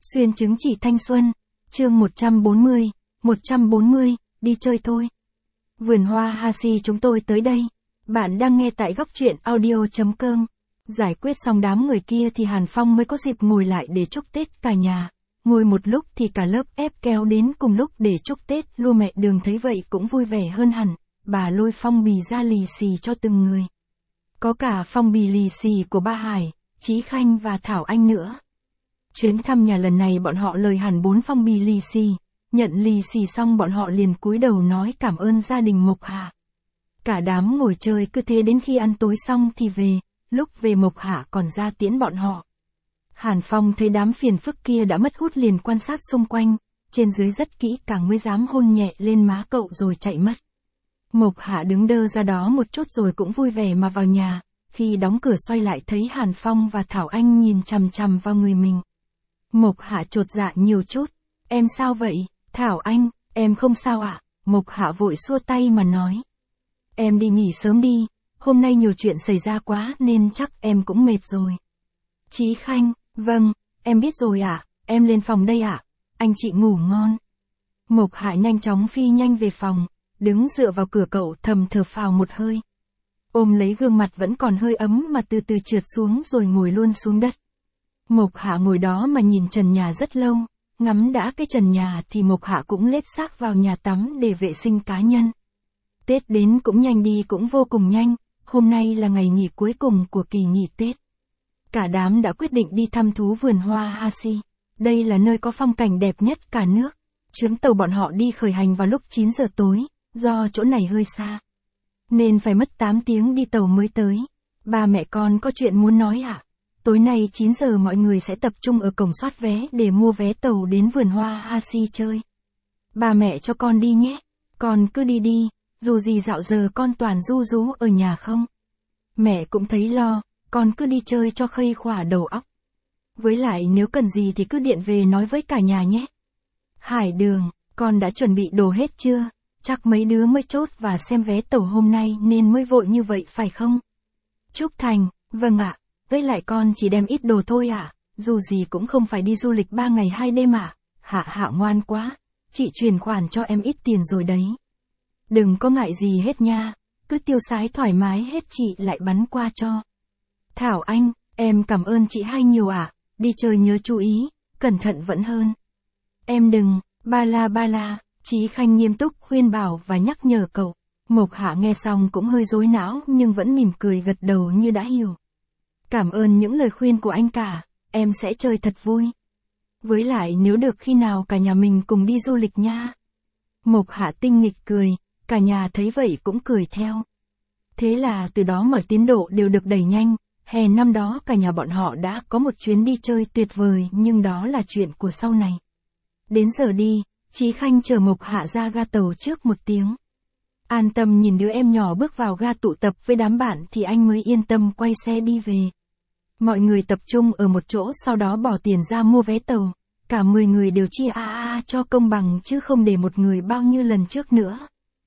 Xuyên chứng chỉ thanh xuân, chương 140, đi chơi thôi. Vườn hoa Hasi chúng tôi tới đây. Bạn đang nghe tại góc truyện audio.com. Giải quyết xong đám người kia thì Hàn Phong mới có dịp ngồi lại để chúc Tết cả nhà. Ngồi một lúc thì cả lớp ép kéo đến cùng lúc để chúc Tết. Lua mẹ Đường thấy vậy cũng vui vẻ hơn hẳn. Bà lôi phong bì ra lì xì cho từng người. Có cả phong bì lì xì của ba Hải, Chí Khanh và Thảo Anh nữa. Chuyến thăm nhà lần này bọn họ lời hẳn 4 phong bì lì xì. Nhận lì xì xong bọn họ liền cúi đầu nói cảm ơn gia đình Mộc Hạ. Cả đám ngồi chơi cứ thế đến khi ăn tối xong thì về, lúc về Mộc Hạ còn ra tiễn bọn họ. Hàn Phong thấy đám phiền phức kia đã mất hút liền quan sát xung quanh, trên dưới rất kỹ càng mới dám hôn nhẹ lên má cậu rồi chạy mất. Mộc Hạ đứng đơ ra đó một chút rồi cũng vui vẻ mà vào nhà, khi đóng cửa xoay lại thấy Hàn Phong và Thảo Anh nhìn chằm chằm vào người mình. Mộc Hạ chột dạ nhiều chút, em sao vậy? Thảo Anh, em không sao ạ. Mộc Hạ vội xua tay mà nói. Em đi nghỉ sớm đi, hôm nay nhiều chuyện xảy ra quá nên chắc em cũng mệt rồi. Chí Khanh, vâng, em biết rồi ạ, em lên phòng đây ạ, anh chị ngủ ngon. Mộc Hạ nhanh chóng phi nhanh về phòng, đứng dựa vào cửa cậu thầm thở phào một hơi. Ôm lấy gương mặt vẫn còn hơi ấm mà từ từ trượt xuống rồi ngồi luôn xuống đất. Mộc Hạ ngồi đó mà nhìn trần nhà rất lâu, ngắm đã cái trần nhà thì Mộc Hạ cũng lết xác vào nhà tắm để vệ sinh cá nhân. Tết đến cũng nhanh đi cũng vô cùng nhanh, hôm nay là ngày nghỉ cuối cùng của kỳ nghỉ Tết. Cả đám đã quyết định đi thăm thú vườn hoa Hasi. Đây là nơi có phong cảnh đẹp nhất cả nước. Chuyến tàu bọn họ đi khởi hành vào lúc 9 giờ tối, do chỗ này hơi xa, nên phải mất 8 tiếng đi tàu mới tới. Ba mẹ con có chuyện muốn nói ạ? Tối nay 9 giờ mọi người sẽ tập trung ở cổng soát vé để mua vé tàu đến vườn hoa Hasi chơi. Ba mẹ cho con đi nhé. Con cứ đi đi, dù gì dạo giờ con toàn ru rú ở nhà không. Mẹ cũng thấy lo, con cứ đi chơi cho khuây khỏa đầu óc. Với lại nếu cần gì thì cứ điện về nói với cả nhà nhé. Hải Đường, con đã chuẩn bị đồ hết chưa? Chắc mấy đứa mới chốt và xem vé tàu hôm nay nên mới vội như vậy phải không? Trúc Thành, vâng ạ. Với lại con chỉ đem ít đồ thôi ạ, dù gì cũng không phải đi du lịch 3 ngày 2 đêm ạ. Hạ ngoan quá, chị chuyển khoản cho em ít tiền rồi đấy. Đừng có ngại gì hết nha, cứ tiêu xái thoải mái hết chị lại bắn qua cho. Thảo Anh, em cảm ơn chị hai nhiều ạ, đi chơi nhớ chú ý, cẩn thận vẫn hơn. Em đừng, ba la, Chí Khanh nghiêm túc khuyên bảo và nhắc nhở cậu. Mộc Hạ nghe xong cũng hơi rối não nhưng vẫn mỉm cười gật đầu như đã hiểu. Cảm ơn những lời khuyên của anh cả, em sẽ chơi thật vui. Với lại nếu được khi nào cả nhà mình cùng đi du lịch nha. Mộc Hạ tinh nghịch cười, cả nhà thấy vậy cũng cười theo. Thế là từ đó mọi tiến độ đều được đẩy nhanh, hè năm đó cả nhà bọn họ đã có một chuyến đi chơi tuyệt vời nhưng đó là chuyện của sau này. Đến giờ đi, Chí Khanh chở Mộc Hạ ra ga tàu trước 1 tiếng. An tâm nhìn đứa em nhỏ bước vào ga tụ tập với đám bạn thì anh mới yên tâm quay xe đi về. Mọi người tập trung ở một chỗ sau đó bỏ tiền ra mua vé tàu. Cả 10 người đều chia cho công bằng chứ không để một người bao như lần trước nữa.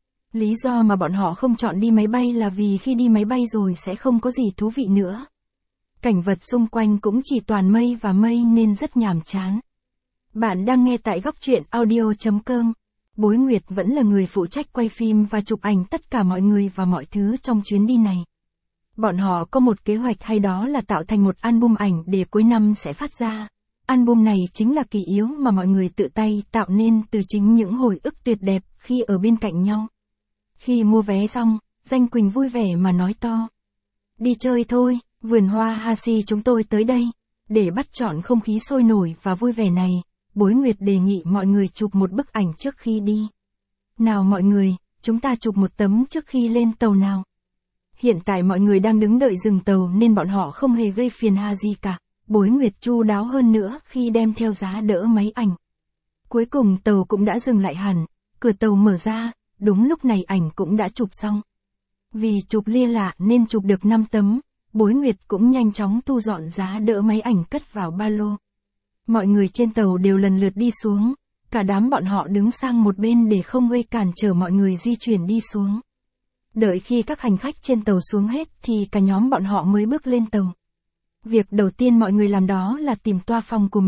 Lý do mà bọn họ không chọn đi máy bay là vì khi đi máy bay rồi sẽ không có gì thú vị nữa. Cảnh vật xung quanh cũng chỉ toàn mây và mây nên rất nhàm chán. Bạn đang nghe tại góc truyện audio.com. Bối Nguyệt vẫn là người phụ trách quay phim và chụp ảnh tất cả mọi người và mọi thứ trong chuyến đi này. Bọn họ có một kế hoạch hay đó là tạo thành một album ảnh để cuối năm sẽ phát ra. Album này chính là kỷ yếu mà mọi người tự tay tạo nên từ chính những hồi ức tuyệt đẹp khi ở bên cạnh nhau. Khi mua vé xong, Danh Quỳnh vui vẻ mà nói to. Đi chơi thôi, vườn hoa Hasi chúng tôi tới đây. Để bắt chọn không khí sôi nổi và vui vẻ này, Bối Nguyệt đề nghị mọi người chụp một bức ảnh trước khi đi. Nào mọi người, chúng ta chụp một tấm trước khi lên tàu nào. Hiện tại mọi người đang đứng đợi dừng tàu nên bọn họ không hề gây phiền hà gì cả. Bối Nguyệt chu đáo hơn nữa khi đem theo giá đỡ máy ảnh. Cuối cùng tàu cũng đã dừng lại hẳn, cửa tàu mở ra, đúng lúc này ảnh cũng đã chụp xong. Vì chụp lia lạ nên chụp được 5 tấm, Bối Nguyệt cũng nhanh chóng thu dọn giá đỡ máy ảnh cất vào ba lô. Mọi người trên tàu đều lần lượt đi xuống, cả đám bọn họ đứng sang một bên để không gây cản trở mọi người di chuyển đi xuống. Đợi khi các hành khách trên tàu xuống hết thì cả nhóm bọn họ mới bước lên tàu. Việc đầu tiên mọi người làm đó là tìm toa phòng của mình,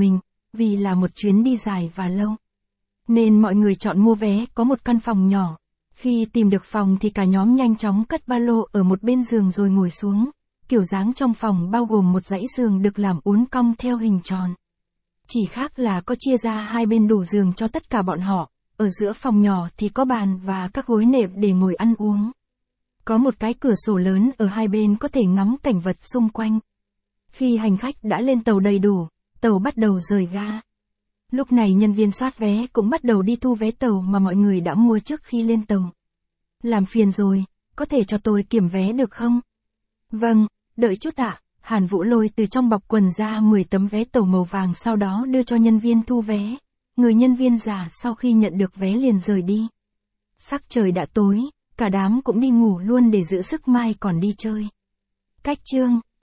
vì là một chuyến đi dài và lâu. Nên mọi người chọn mua vé có một căn phòng nhỏ. Khi tìm được phòng thì cả nhóm nhanh chóng cất ba lô ở một bên giường rồi ngồi xuống. Kiểu dáng trong phòng bao gồm một dãy giường được làm uốn cong theo hình tròn. Chỉ khác là có chia ra hai bên đủ giường cho tất cả bọn họ. Ở giữa phòng nhỏ thì có bàn và các gối nệm để ngồi ăn uống. Có một cái cửa sổ lớn ở hai bên có thể ngắm cảnh vật xung quanh. Khi hành khách đã lên tàu đầy đủ, tàu bắt đầu rời ga. Lúc này nhân viên soát vé cũng bắt đầu đi thu vé tàu mà mọi người đã mua trước khi lên tàu. Làm phiền rồi, có thể cho tôi kiểm vé được không? Vâng, đợi chút ạ. Hàn Vũ lôi từ trong bọc quần ra 10 tấm vé tàu màu vàng sau đó đưa cho nhân viên thu vé. Người nhân viên già sau khi nhận được vé liền rời đi. Sắc trời đã tối, cả đám cũng đi ngủ luôn để giữ sức mai còn đi chơi. Cách chương